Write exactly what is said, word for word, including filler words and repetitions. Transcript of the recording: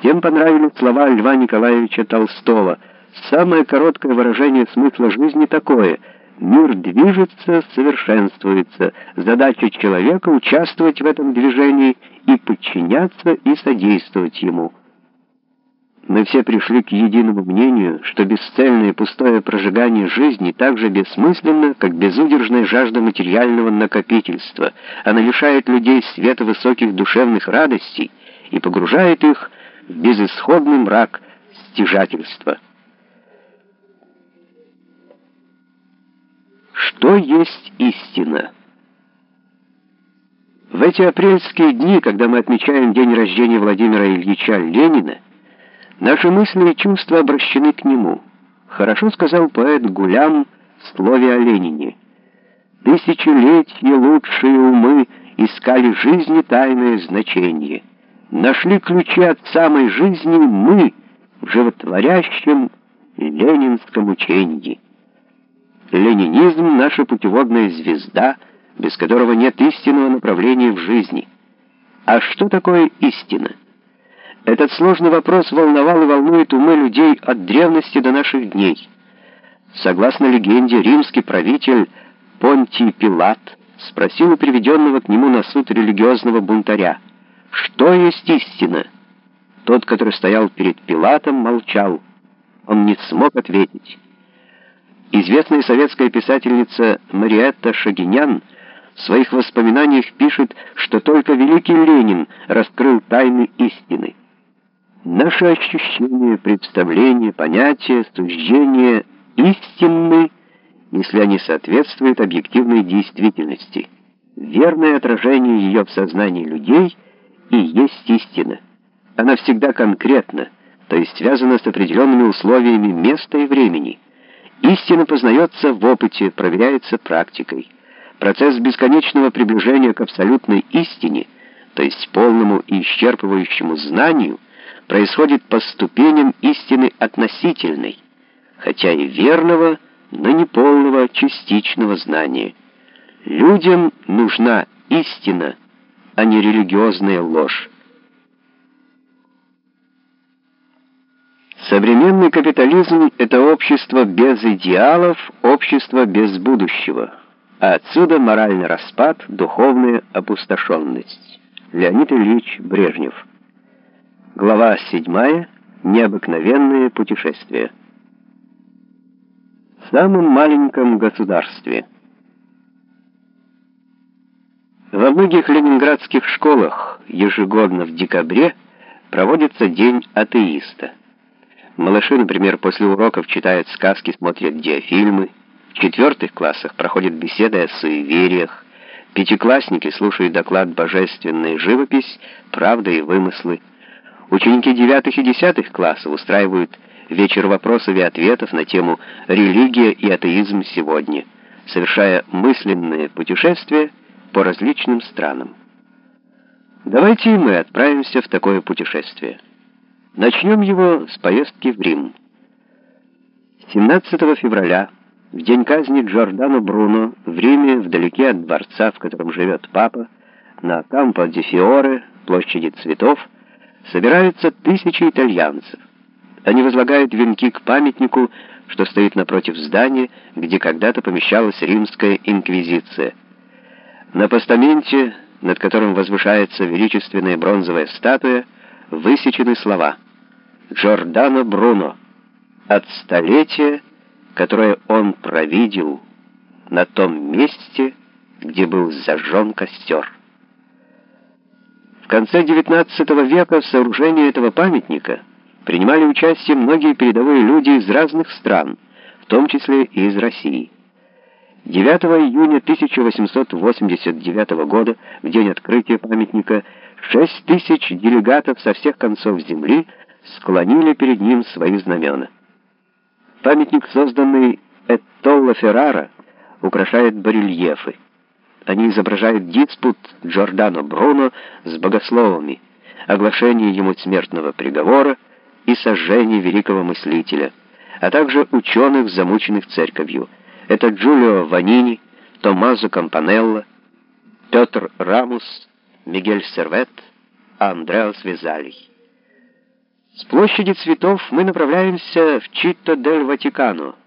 Всем понравились слова Льва Николаевича Толстого. Самое короткое выражение смысла жизни такое: мир движется, совершенствуется. Задача человека — участвовать в этом движении и подчиняться и содействовать ему. Мы все пришли к единому мнению, что бесцельное и пустое прожигание жизни так же бессмысленно, как безудержная жажда материального накопительства. Она лишает людей света высоких душевных радостей и погружает их в безысходный мрак стяжательства. Что есть истина? В эти апрельские дни, когда мы отмечаем день рождения Владимира Ильича Ленина, наши мысли и чувства обращены к нему. Хорошо сказал поэт Гулям в слове о Ленине: «Тысячелетия лучшие умы искали жизни тайное значение. Нашли ключи от самой жизни мы в животворящем ленинском учении». Ленинизм — наша путеводная звезда, без которого нет истинного направления в жизни. А что такое истина? Этот сложный вопрос волновал и волнует умы людей от древности до наших дней. Согласно легенде, римский правитель Понтий Пилат спросил у приведенного к нему на суд религиозного бунтаря: «Что есть истина?» Тот, который стоял перед Пилатом, молчал. Он не смог ответить. Известная советская писательница Мариэтта Шагинян в своих воспоминаниях пишет, что только великий Ленин раскрыл тайны истины. Наши ощущения, представления, понятия, суждения истинны, если они соответствуют объективной действительности. Верное отражение ее в сознании людей и есть истина. Она всегда конкретна, то есть связана с определенными условиями места и времени. Истина познается в опыте, проверяется практикой. Процесс бесконечного приближения к абсолютной истине, то есть полному и исчерпывающему знанию, происходит по ступеням истины относительной, хотя и верного, но не полного, частичного знания. Людям нужна истина, а не религиозная ложь. Современный капитализм — это общество без идеалов, общество без будущего. А отсюда моральный распад, духовная опустошенность. Леонид Ильич Брежнев. Глава седьмая. Необыкновенное путешествие. В самом маленьком государстве. Во многих ленинградских школах ежегодно в декабре проводится День атеиста. Малыши, например, после уроков читают сказки, смотрят диафильмы. В четвертых классах проходят беседы о суевериях. Пятиклассники слушают доклад «Божественная живопись. Правда и вымыслы». Ученики девятых и десятых классов устраивают вечер вопросов и ответов на тему «Религия и атеизм сегодня», совершая мысленные путешествия по различным странам. Давайте и мы отправимся в такое путешествие. Начнем его с поездки в Рим. семнадцатого февраля, в день казни Джордано Бруно, в Риме, вдалеке от дворца, в котором живет папа, на Кампо-ди-Фиоре, площади цветов, собираются тысячи итальянцев. Они возлагают венки к памятнику, что стоит напротив здания, где когда-то помещалась римская инквизиция. На постаменте, над которым возвышается величественная бронзовая статуя, высечены слова: «Джордано Бруно, от столетия, которое он провидел на том месте, где был зажжен костер». В конце девятнадцатого века в сооружении этого памятника принимали участие многие передовые люди из разных стран, в том числе и из России. девятого июня тысяча восемьсот восемьдесят девятого года, в день открытия памятника, шесть тысяч делегатов со всех концов земли склонили перед ним свои знамена. Памятник, созданный Ettollo Ferrara, украшает барельефы. Они изображают диспут Джордано Бруно с богословами, оглашение ему смертного приговора и сожжение великого мыслителя, а также ученых, замученных церковью. Это Джулио Ванини, Томмазо Кампанелло, Петр Рамус, Мигель Сервет, Андреас Везалий. С площади Цветов мы направляемся в Читто-дель-Ватикано,